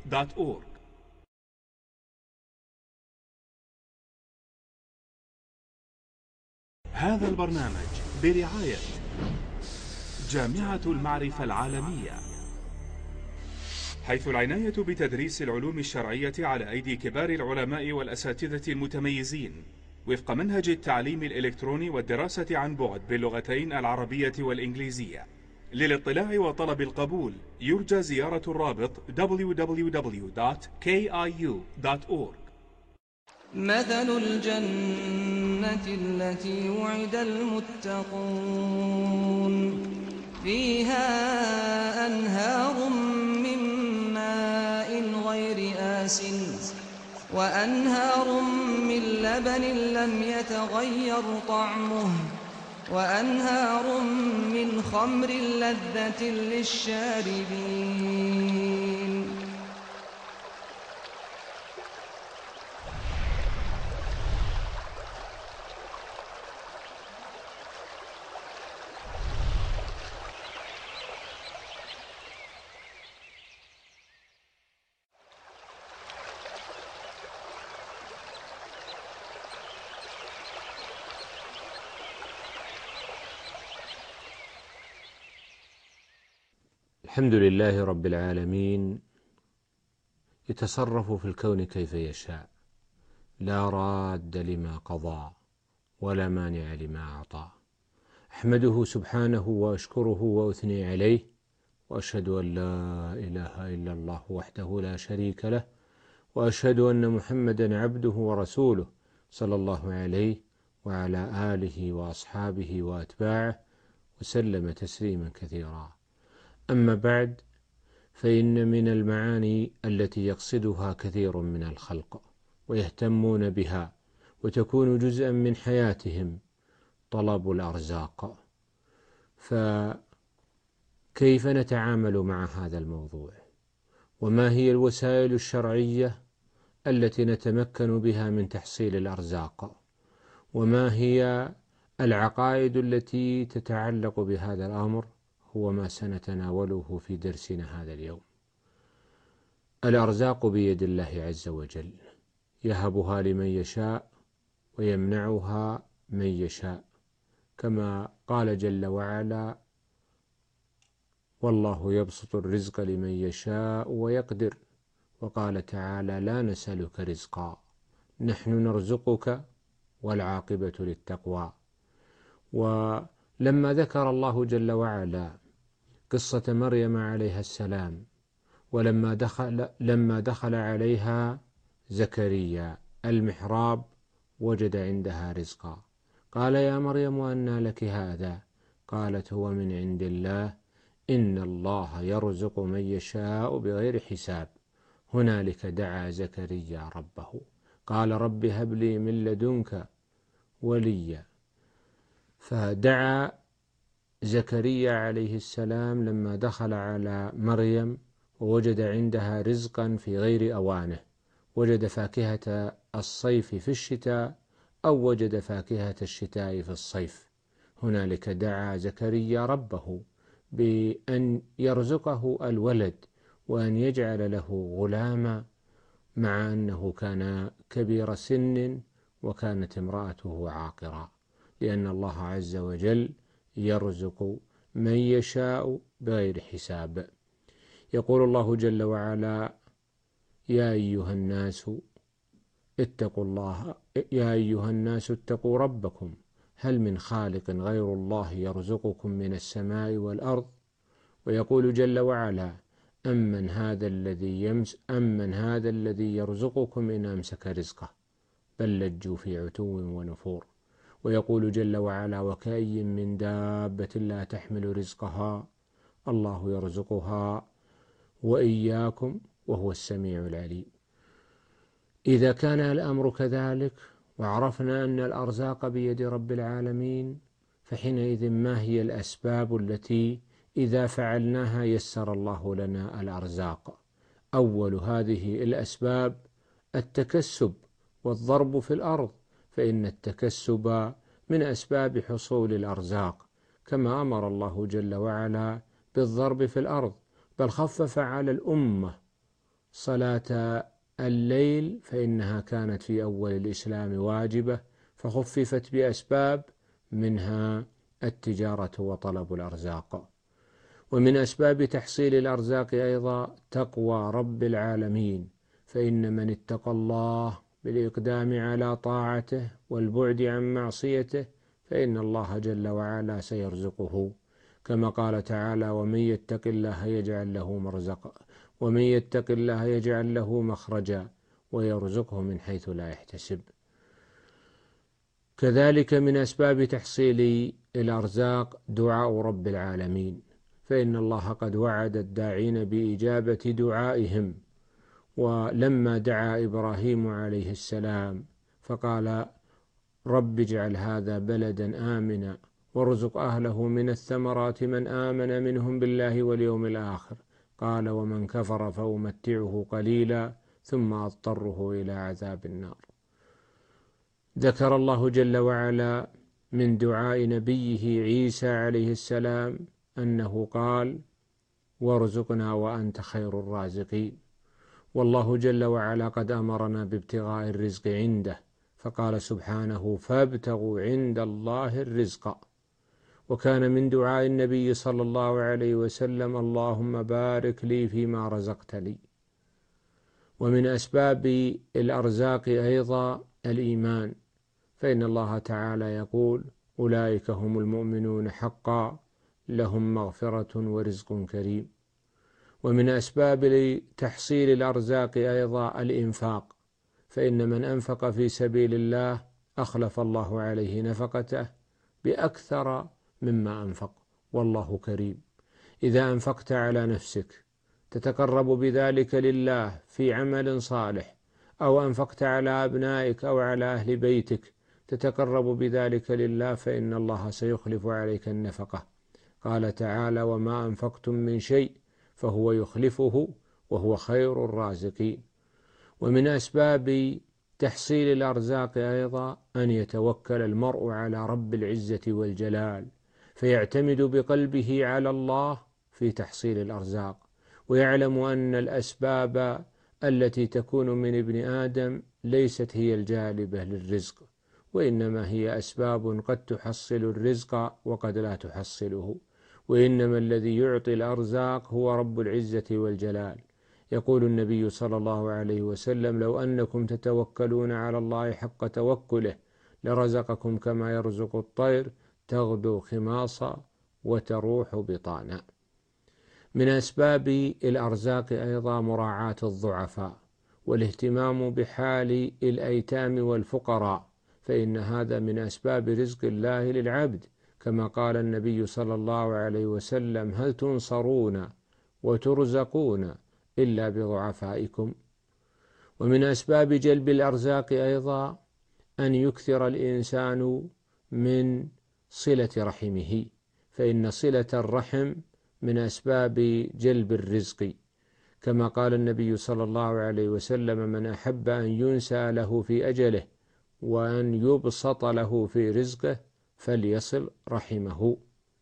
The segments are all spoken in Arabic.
www.kayou.org. هذا البرنامج برعاية جامعة المعرفة العالمية، حيث العناية بتدريس العلوم الشرعية على أيدي كبار العلماء والأساتذة المتميزين وفق منهج التعليم الإلكتروني والدراسة عن بعد باللغتين العربية والإنجليزية. للاطلاع وطلب القبول يرجى زيارة الرابط www.kiu.org. مثل الجنة التي وعد المتقون فيها أنهار من ماء غير آسن وأنهار من لبن لم يتغير طعمه وأنهار من خمر لذة للشاربين. الحمد لله رب العالمين، يتصرف في الكون كيف يشاء، لا راد لما قضى ولا مانع لما أعطى. أحمده سبحانه وأشكره وأثني عليه، وأشهد أن لا إله إلا الله وحده لا شريك له، وأشهد أن محمدا عبده ورسوله صلى الله عليه وعلى آله وأصحابه وأتباعه وسلم تسليما كثيرا. أما بعد، فإن من المعاني التي يقصدها كثير من الخلق ويهتمون بها وتكون جزءا من حياتهم طلب الأرزاق. فكيف نتعامل مع هذا الموضوع؟ وما هي الوسائل الشرعية التي نتمكن بها من تحصيل الأرزاق؟ وما هي العقائد التي تتعلق بهذا الأمر؟ هو ما سنتناوله في درسنا هذا اليوم. الأرزاق بيد الله عز وجل، يهبها لمن يشاء ويمنعها من يشاء، كما قال جل وعلا: والله يبسط الرزق لمن يشاء ويقدر. وقال تعالى: لا نسألك رزقا نحن نرزقك والعاقبة للتقوى. ولما ذكر الله جل وعلا قصة مريم عليها السلام، ولما دخل عليها زكريا المحراب وجد عندها رزقا، قال: يا مريم أنى لك هذا؟ قالت: هو من عند الله، إن الله يرزق من يشاء بغير حساب. هنالك دعا زكريا ربه قال: رب هب لي من لدنك وليا. فدعا زكريا عليه السلام لما دخل على مريم ووجد عندها رزقا في غير أوانه، وجد فاكهة الصيف في الشتاء أو وجد فاكهة الشتاء في الصيف. هنالك دعا زكريا ربه بأن يرزقه الولد وأن يجعل له غلاما، مع أنه كان كبير سن وكانت امرأته عاقرا، لأن الله عز وجل يرزق من يشاء بغير حساب. يقول الله جل وعلا: يا أيها الناس اتقوا ربكم هل من خالق غير الله يرزقكم من السماء والأرض. ويقول جل وعلا: أمن هذا الذي يرزقكم إن أمسك رزقه بل لجوا في عتو ونفور. ويقول جل وعلا: وكأي من دابة لا تحمل رزقها الله يرزقها وإياكم وهو السميع العليم. إذا كان الأمر كذلك وعرفنا أن الأرزاق بيد رب العالمين، فحينئذ ما هي الأسباب التي إذا فعلناها يسر الله لنا الأرزاق؟ أول هذه الأسباب التكسب والضرب في الأرض، فإن التكسب من أسباب حصول الأرزاق، كما أمر الله جل وعلا بالضرب في الأرض، بل خفف على الأمة صلاة الليل فإنها كانت في أول الإسلام واجبة، فخففت بأسباب، منها التجارة وطلب الأرزاق. ومن أسباب تحصيل الأرزاق أيضا تقوى رب العالمين، فإن من اتقى الله بالإقدام على طاعته والبعد عن معصيته فإن الله جل وعلا سيرزقه، كما قال تعالى: ومن يتق الله يجعل له مرزقا، ومن يتق الله يجعل له مخرجا ويرزقه من حيث لا يحتسب. كذلك من أسباب تحصيل الأرزاق دعاء رب العالمين، فإن الله قد وعد الداعين بإجابة دعائهم. ولما دعا إبراهيم عليه السلام فقال: رب اجعل هذا بلدا آمنا وارزق أهله من الثمرات من آمن منهم بالله واليوم الآخر، قال: ومن كفر فأمتعه قليلا ثم أضطره إلى عذاب النار. ذكر الله جل وعلا من دعاء نبيه عيسى عليه السلام أنه قال: وارزقنا وأنت خير الرازقين. والله جل وعلا قد أمرنا بابتغاء الرزق عنده، فقال سبحانه: فابتغوا عند الله الرزق. وكان من دعاء النبي صلى الله عليه وسلم: اللهم بارك لي فيما رزقتني. ومن أسباب الأرزاق أيضا الإيمان، فإن الله تعالى يقول: أولئك هم المؤمنون حقا لهم مغفرة ورزق كريم. ومن أسباب تحصيل الأرزاق أيضا الإنفاق، فإن من أنفق في سبيل الله أخلف الله عليه نفقته بأكثر مما أنفق، والله كريم. إذا أنفقت على نفسك تتقرب بذلك لله في عمل صالح، أو أنفقت على أبنائك أو على أهل بيتك تتقرب بذلك لله، فإن الله سيخلف عليك النفقة. قال تعالى: وما أنفقتم من شيء فهو يخلفه وهو خير الرازقين. ومن أسباب تحصيل الأرزاق أيضا أن يتوكل المرء على رب العزة والجلال، فيعتمد بقلبه على الله في تحصيل الأرزاق، ويعلم أن الأسباب التي تكون من ابن آدم ليست هي الجالبة للرزق، وإنما هي أسباب قد تحصل الرزق وقد لا تحصله، وإنما الذي يعطي الأرزاق هو رب العزة والجلال. يقول النبي صلى الله عليه وسلم: لو أنكم تتوكلون على الله حق توكله لرزقكم كما يرزق الطير تغدو خماصا وتروح بطانا. من أسباب الأرزاق أيضا مراعاة الضعفاء والاهتمام بحال الأيتام والفقراء، فإن هذا من أسباب رزق الله للعبد، كما قال النبي صلى الله عليه وسلم: هل تنصرون وترزقون إلا بضعفائكم. ومن أسباب جلب الأرزاق أيضا أن يكثر الإنسان من صلة رحمه، فإن صلة الرحم من أسباب جلب الرزق، كما قال النبي صلى الله عليه وسلم: من أحب أن ينسى له في أجله وأن يبسط له في رزقه فليصل رحمه.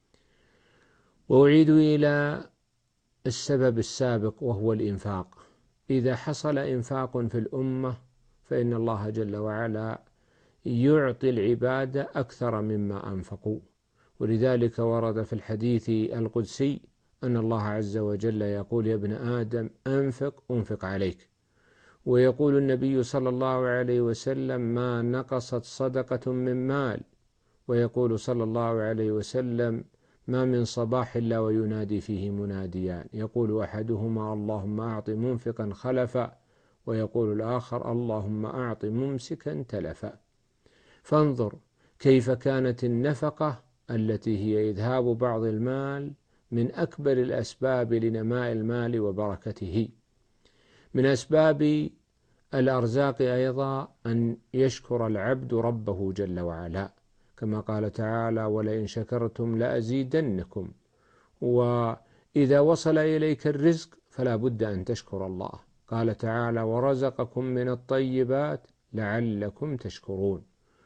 وأعيد إلى السبب السابق وهو الإنفاق. إذا حصل إنفاق في الأمة فإن الله جل وعلا يعطي العباد أكثر مما أنفقوا، ولذلك ورد في الحديث القدسي أن الله عز وجل يقول: يا ابن آدم أنفق أنفق عليك. ويقول النبي صلى الله عليه وسلم: ما نقصت صدقة من مال. ويقول صلى الله عليه وسلم: ما من صباح إلا وينادي فيه مناديان، يقول أحدهما: اللهم أعط منفقا خلفا، ويقول الآخر: اللهم أعط ممسكا تلفا. فانظر كيف كانت النفقة التي هي إذهاب بعض المال من أكبر الأسباب لنماء المال وبركته. من أسباب الأرزاق أيضا أن يشكر العبد ربه جل وعلا، كما قال تعالى: ولئن شكرتم لأزيدنكم. وإذا وصل إليك الرزق فلا بد أن تشكر الله. قال تعالى: ورزقكم من الطيبات لعلكم تشكرون.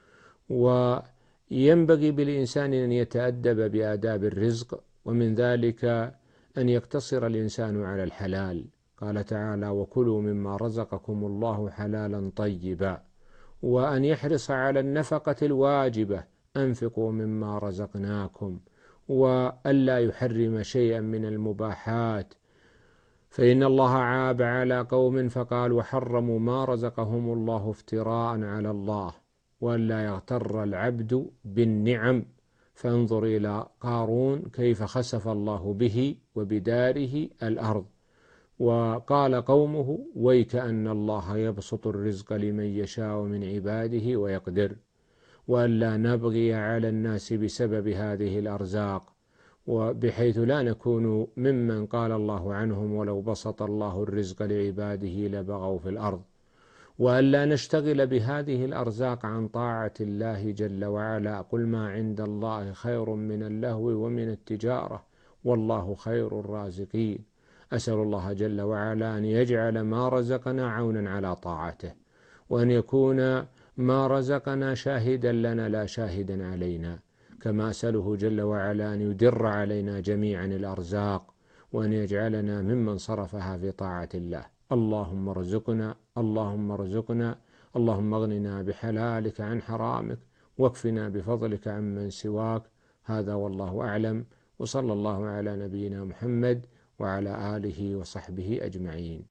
وينبغي بالإنسان أن يتأدب بآداب الرزق، ومن ذلك أن يقتصر الإنسان على الحلال. قال تعالى: وكلوا مما رزقكم الله حلالا طيبا، وأن يحرص على النفقة الواجبة: أنفقوا مما رزقناكم، وألا يحرم شيئا من المباحات، فإن الله عاب على قوم فقال: وحرموا ما رزقهم الله افتراء على الله، وألا يغتر العبد بالنعم، فانظر إلى قارون كيف خسف الله به وبداره الأرض. وقال قومه: ويكأن الله يبسط الرزق لمن يشاء من عباده ويقدر، وألا نبغي على الناس بسبب هذه الأرزاق، وبحيث لا نكون ممن قال الله عنهم: ولو بسط الله الرزق لعباده لبغوا في الأرض، وألا نشتغل بهذه الأرزاق عن طاعة الله جل وعلا. قل ما عند الله خير من اللهو ومن التجارة، والله خير الرازقين. أسأل الله جل وعلا أن يجعل ما رزقنا عونا على طاعته، وأن يكون ما رزقنا شاهدا لنا لا شاهدا علينا، كما أسأله جل وعلا أن يدر علينا جميعا الأرزاق، وأن يجعلنا ممن صرفها في طاعة الله. اللهم ارزقنا، اللهم ارزقنا، اللهم اغننا بحلالك عن حرامك، واكفنا بفضلك عمن سواك. هذا والله أعلم، وصلى الله على نبينا محمد وعلى آله وصحبه أجمعين.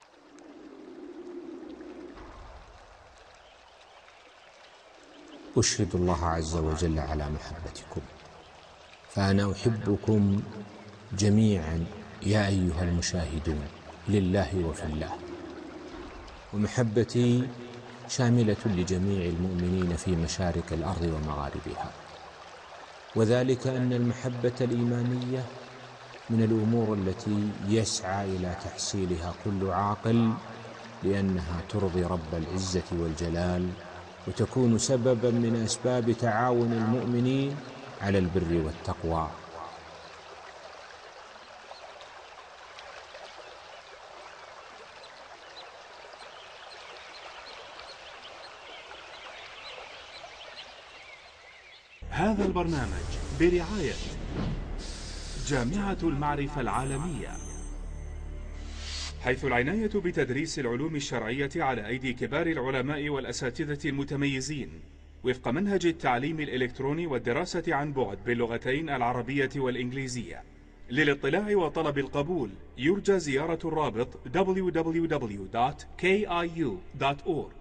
أشهد الله عز وجل على محبتكم، فأنا أحبكم جميعا يا أيها المشاهدون لله وفي الله، ومحبتي شاملة لجميع المؤمنين في مشارق الأرض ومغاربها، وذلك أن المحبة الإيمانية من الأمور التي يسعى إلى تحصيلها كل عاقل، لأنها ترضي رب العزة والجلال، وتكون سببا من أسباب تعاون المؤمنين على البر والتقوى. هذا البرنامج برعاية جامعة المعرفة العالمية، حيث العناية بتدريس العلوم الشرعية على أيدي كبار العلماء والأساتذة المتميزين وفق منهج التعليم الإلكتروني والدراسة عن بعد باللغتين العربية والإنجليزية. للاطلاع وطلب القبول يرجى زيارة الرابط www.kiu.org.